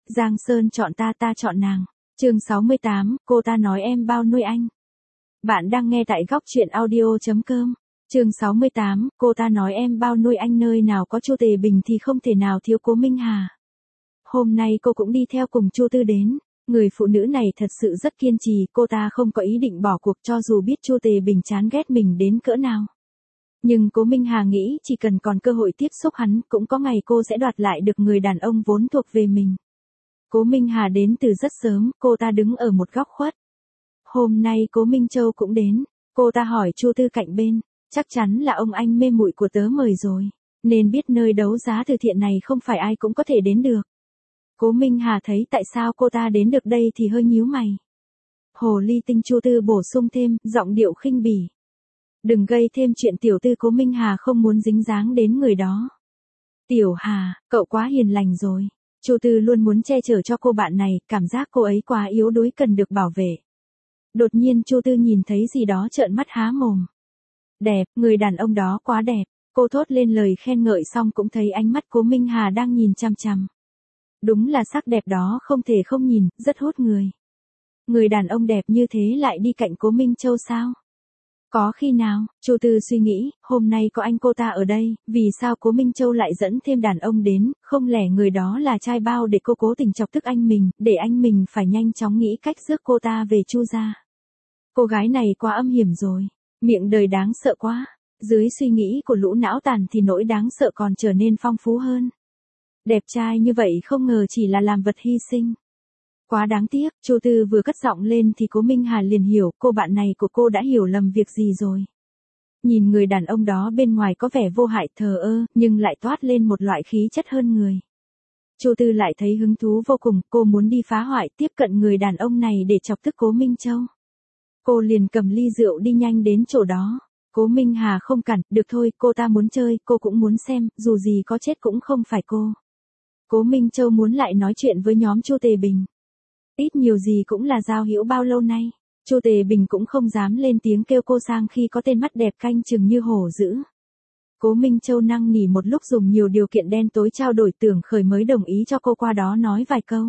Giang Sơn chọn ta, ta chọn nàng. Chương 68, cô ta nói em bao nuôi anh. Bạn đang nghe tại góc truyện audio.com. Chương 68, cô ta nói em bao nuôi anh, nơi nào có Chu Tề Bình thì không thể nào thiếu Cố Minh Hà. Hôm nay cô cũng đi theo cùng Chu Tư đến. Người phụ nữ này thật sự rất kiên trì, cô ta không có ý định bỏ cuộc cho dù biết Chu Tề Bình chán ghét mình đến cỡ nào. Nhưng Cố Minh Hà nghĩ chỉ cần còn cơ hội tiếp xúc hắn, cũng có ngày cô sẽ đoạt lại được người đàn ông vốn thuộc về mình. Cố Minh Hà đến từ rất sớm, cô ta đứng ở một góc khuất. Hôm nay Cố Minh Châu cũng đến, cô ta hỏi Chu Tư cạnh bên, chắc chắn là ông anh mê muội của tớ mời rồi, nên biết nơi đấu giá từ thiện này không phải ai cũng có thể đến được. Cố Minh Hà thấy tại sao cô ta đến được đây thì hơi nhíu mày. Hồ ly tinh, Chu Tư bổ sung thêm, giọng điệu khinh bỉ. Đừng gây thêm chuyện, tiểu tư. Cố Minh Hà không muốn dính dáng đến người đó. Tiểu Hà, cậu quá hiền lành rồi. Chu Tư luôn muốn che chở cho cô bạn này, cảm giác cô ấy quá yếu đuối cần được bảo vệ. Đột nhiên Chu Tư nhìn thấy gì đó trợn mắt há mồm. Đẹp, người đàn ông đó quá đẹp. Cô thốt lên lời khen ngợi xong cũng thấy ánh mắt Cố Minh Hà đang nhìn chằm chằm. Đúng là sắc đẹp đó không thể không nhìn, rất hút người. Người đàn ông đẹp như thế lại đi cạnh Cố Minh Châu sao? Có khi nào, Chu Tư suy nghĩ, hôm nay có anh cô ta ở đây, vì sao Cố Minh Châu lại dẫn thêm đàn ông đến, không lẽ người đó là trai bao để cô cố tình chọc tức anh mình, để anh mình phải nhanh chóng nghĩ cách rước cô ta về Chu gia. Cô gái này quá âm hiểm rồi, miệng đời đáng sợ quá. Dưới suy nghĩ của lũ não tàn thì nỗi đáng sợ còn trở nên phong phú hơn. Đẹp trai như vậy không ngờ chỉ là làm vật hy sinh. Quá đáng tiếc. Chu Tư vừa cất giọng lên thì Cố Minh Hà liền hiểu, cô bạn này của cô đã hiểu lầm việc gì rồi. Nhìn người đàn ông đó bên ngoài có vẻ vô hại thờ ơ, nhưng lại toát lên một loại khí chất hơn người. Chu Tư lại thấy hứng thú vô cùng, cô muốn đi phá hoại, tiếp cận người đàn ông này để chọc tức Cố Minh Châu. Cô liền cầm ly rượu đi nhanh đến chỗ đó. Cố Minh Hà không cản, được thôi, cô ta muốn chơi, cô cũng muốn xem, dù gì có chết cũng không phải cô. Cố Minh Châu muốn lại nói chuyện với nhóm Chu Tề Bình. Ít nhiều gì cũng là giao hữu bao lâu nay. Chu Tề Bình cũng không dám lên tiếng kêu cô sang khi có tên mắt đẹp canh chừng như hổ dữ. Cố Minh Châu năn nỉ một lúc, dùng nhiều điều kiện đen tối trao đổi, Tưởng Khởi mới đồng ý cho cô qua đó nói vài câu.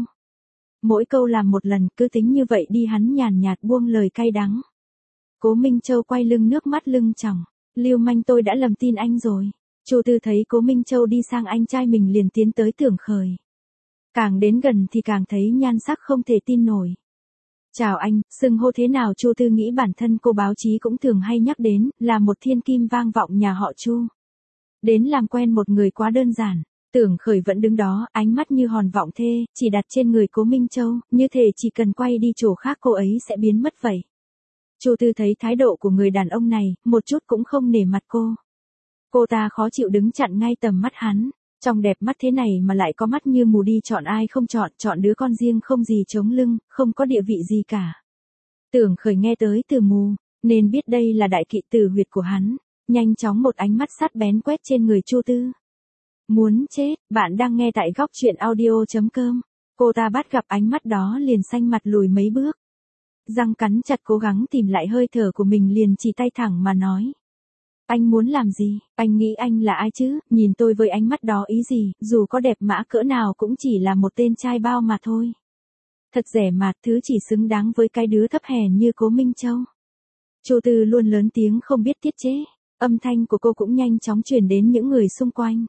Mỗi câu làm một lần, cứ tính như vậy đi, hắn nhàn nhạt buông lời cay đắng. Cố Minh Châu quay lưng, nước mắt lưng tròng. Lưu manh, tôi đã lầm tin anh rồi. Chu Tư thấy Cố Minh Châu đi sang anh trai mình liền tiến tới Tưởng Khởi. Càng đến gần thì càng thấy nhan sắc không thể tin nổi. Chào anh, xưng hô thế nào? Chu Tư nghĩ bản thân cô báo chí cũng thường hay nhắc đến, là một thiên kim vang vọng nhà họ Chu. Đến làm quen một người quá đơn giản. Tưởng Khởi vẫn đứng đó, ánh mắt như hòn vọng thê, chỉ đặt trên người Cố Minh Châu, như thể chỉ cần quay đi chỗ khác cô ấy sẽ biến mất vậy. Chu Tư thấy thái độ của người đàn ông này, một chút cũng không nể mặt cô. Cô ta khó chịu đứng chặn ngay tầm mắt hắn. Trong đẹp mắt thế này mà lại có mắt như mù, đi chọn ai không chọn, chọn đứa con riêng không gì chống lưng, không có địa vị gì cả. Tưởng Khởi nghe tới từ mù, nên biết đây là đại kỵ tử huyệt của hắn, nhanh chóng một ánh mắt sắc bén quét trên người Chu Tư. Muốn chết. Bạn đang nghe tại góc truyện audio.com. Cô ta bắt gặp ánh mắt đó liền xanh mặt lùi mấy bước. Răng cắn chặt cố gắng tìm lại hơi thở của mình, liền chỉ tay thẳng mà nói. Anh muốn làm gì? Anh nghĩ anh là ai chứ? Nhìn tôi với ánh mắt đó ý gì? Dù có đẹp mã cỡ nào cũng chỉ là một tên trai bao mà thôi. Thật rẻ mạt, thứ chỉ xứng đáng với cái đứa thấp hèn như Cố Minh Châu. Chu Tư luôn lớn tiếng không biết tiết chế. Âm thanh của cô cũng nhanh chóng truyền đến những người xung quanh.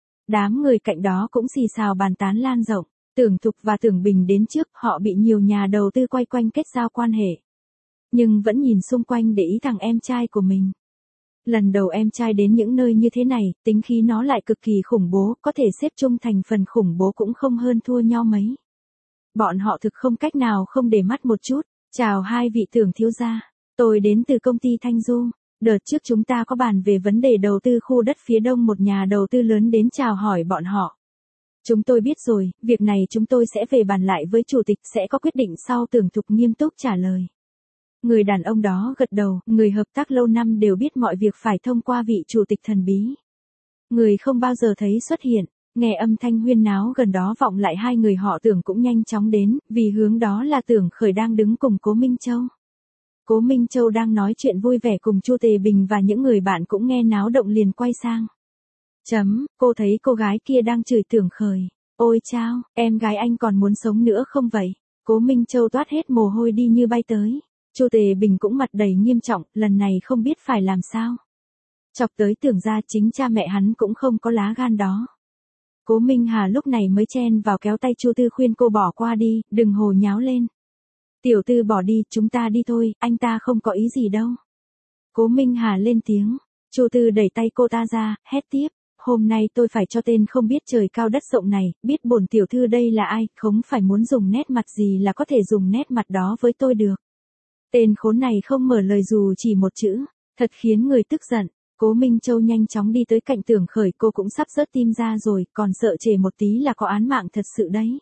Đám người cạnh đó cũng xì xào bàn tán lan rộng. Tưởng Thục và Tưởng Bình đến trước, họ bị nhiều nhà đầu tư quay quanh kết giao quan hệ. Nhưng vẫn nhìn xung quanh để ý thằng em trai của mình. Lần đầu em trai đến những nơi như thế này, tính khí nó lại cực kỳ khủng bố, có thể xếp chung thành phần khủng bố cũng không hơn thua nhau mấy. Bọn họ thực không cách nào không để mắt một chút. Chào hai vị Tưởng thiếu gia, tôi đến từ công ty Thanh Du. Đợt trước chúng ta có bàn về vấn đề đầu tư khu đất phía đông, một nhà đầu tư lớn đến chào hỏi bọn họ. Chúng tôi biết rồi, việc này chúng tôi sẽ về bàn lại với chủ tịch, sẽ có quyết định sau. Tưởng Thục nghiêm túc trả lời. Người đàn ông đó gật đầu, người hợp tác lâu năm đều biết mọi việc phải thông qua vị chủ tịch thần bí. Người không bao giờ thấy xuất hiện. Nghe âm thanh huyên náo gần đó vọng lại, hai người họ Tưởng cũng nhanh chóng đến, vì hướng đó là Tưởng Khởi đang đứng cùng Cố Minh Châu. Cố Minh Châu đang nói chuyện vui vẻ cùng Chu Tề Bình và những người bạn cũng nghe náo động liền quay sang. Cô thấy cô gái kia đang chửi Tưởng Khởi. Ôi chao, em gái anh còn muốn sống nữa không vậy? Cố Minh Châu toát hết mồ hôi đi như bay tới. Chu Tề Bình cũng mặt đầy nghiêm trọng, lần này không biết phải làm sao. Chọc tới tưởng ra chính cha mẹ hắn cũng không có lá gan đó. Cố Minh Hà lúc này mới chen vào kéo tay Chu Tư khuyên cô bỏ qua đi, đừng hồ nháo lên. Tiểu Tư bỏ đi, chúng ta đi thôi, anh ta không có ý gì đâu. Cố Minh Hà lên tiếng, Chu Tư đẩy tay cô ta ra, hét tiếp. Hôm nay tôi phải cho tên không biết trời cao đất rộng này, biết bổn tiểu thư đây là ai, không phải muốn dùng nét mặt gì là có thể dùng nét mặt đó với tôi được. Tên khốn này không mở lời dù chỉ một chữ, thật khiến người tức giận. Cố Minh Châu nhanh chóng đi tới cạnh Tưởng Khởi, cô cũng sắp rớt tim ra rồi, còn sợ trễ một tí là có án mạng thật sự đấy.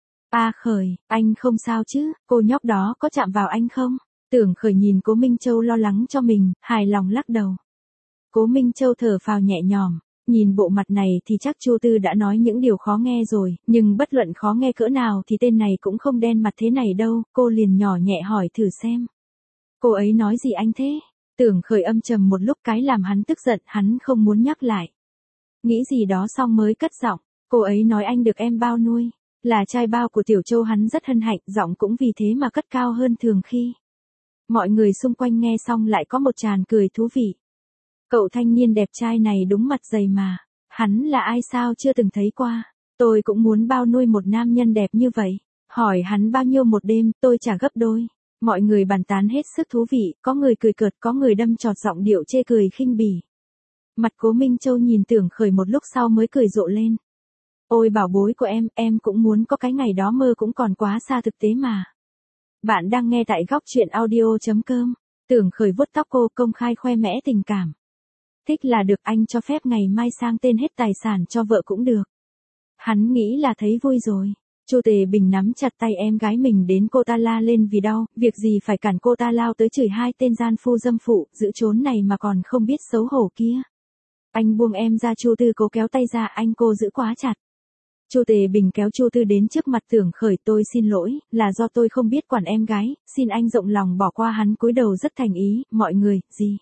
Khởi, anh không sao chứ, cô nhóc đó có chạm vào anh không? Tưởng Khởi nhìn Cố Minh Châu lo lắng cho mình, hài lòng lắc đầu. Cố Minh Châu thở phào nhẹ nhõm. Nhìn bộ mặt này thì chắc Chu Tư đã nói những điều khó nghe rồi, nhưng bất luận khó nghe cỡ nào thì tên này cũng không đen mặt thế này đâu, cô liền nhỏ nhẹ hỏi thử xem. Cô ấy nói gì anh thế? Tưởng Khởi âm trầm một lúc cái làm hắn tức giận, hắn không muốn nhắc lại. Nghĩ gì đó xong mới cất giọng, cô ấy nói anh được em bao nuôi, là trai bao của Tiểu Châu, hắn rất hân hạnh, giọng cũng vì thế mà cất cao hơn thường khi. Mọi người xung quanh nghe xong lại có một tràng cười thú vị. Cậu thanh niên đẹp trai này đúng mặt dày mà, hắn là ai sao chưa từng thấy qua, tôi cũng muốn bao nuôi một nam nhân đẹp như vậy, hỏi hắn bao nhiêu một đêm, tôi trả gấp đôi. Mọi người bàn tán hết sức thú vị, có người cười cợt, có người đâm chọt giọng điệu chê cười khinh bỉ. Mặt Cố Minh Châu nhìn Tưởng Khởi một lúc sau mới cười rộ lên. Ôi bảo bối của em cũng muốn có cái ngày đó, mơ cũng còn quá xa thực tế mà. Bạn đang nghe tại góc truyện audio.com. Tưởng Khởi vuốt tóc cô, công khai khoe mẽ tình cảm. Thích là được, anh cho phép ngày mai sang tên hết tài sản cho vợ cũng được. Hắn nghĩ là thấy vui rồi. Chu Tề Bình nắm chặt tay em gái mình đến cô ta la lên vì đau, việc gì phải cản cô ta lao tới chửi hai tên gian phu dâm phụ, giữ trốn này mà còn không biết xấu hổ kia. Anh buông em ra, Chu Tư cố kéo tay ra, anh cô giữ quá chặt. Chu Tề Bình kéo Chu Tư đến trước mặt Tưởng Khởi, tôi xin lỗi, là do tôi không biết quản em gái, xin anh rộng lòng bỏ qua. Hắn cúi đầu rất thành ý, mọi người,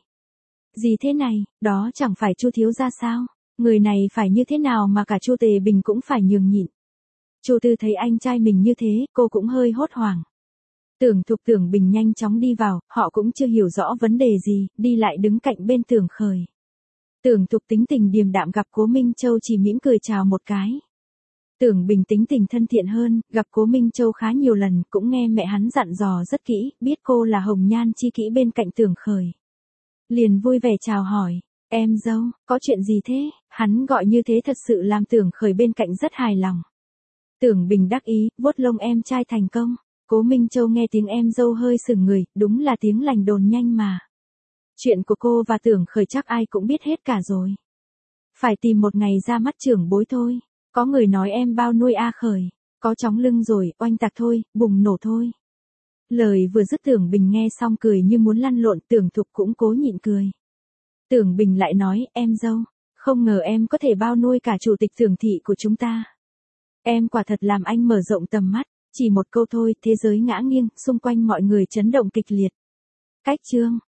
gì thế này, đó chẳng phải Chu thiếu gia sao? Người này phải như thế nào mà cả Chu Tề Bình cũng phải nhường nhịn. Chu Tư thấy anh trai mình như thế, cô cũng hơi hốt hoảng. Tưởng Thục Tưởng Bình nhanh chóng đi vào, họ cũng chưa hiểu rõ vấn đề gì, đi lại đứng cạnh bên Tưởng Khởi. Tưởng Thục tính tình điềm đạm, gặp Cố Minh Châu chỉ mỉm cười chào một cái. Tưởng Bình tính tình thân thiện hơn, gặp Cố Minh Châu khá nhiều lần, cũng nghe mẹ hắn dặn dò rất kỹ, biết cô là hồng nhan chi kỹ bên cạnh Tưởng Khởi. Liền vui vẻ chào hỏi, em dâu, có chuyện gì thế? Hắn gọi như thế thật sự làm Tưởng Khởi bên cạnh rất hài lòng. Tưởng Bình đắc ý, vuốt lông em trai thành công. Cố Minh Châu nghe tiếng em dâu hơi sửng người, đúng là tiếng lành đồn nhanh mà. Chuyện của cô và Tưởng Khởi chắc ai cũng biết hết cả rồi. Phải tìm một ngày ra mắt trưởng bối thôi. Có người nói em bao nuôi Khởi, có chóng lưng rồi, oanh tạc thôi, bùng nổ thôi. Lời vừa dứt Tưởng Bình nghe xong cười như muốn lăn lộn, Tưởng Thục cũng cố nhịn cười. Tưởng Bình lại nói, em dâu, không ngờ em có thể bao nuôi cả chủ tịch Tưởng thị của chúng ta. Em quả thật làm anh mở rộng tầm mắt, chỉ một câu thôi, thế giới ngã nghiêng, xung quanh mọi người chấn động kịch liệt. Cách chương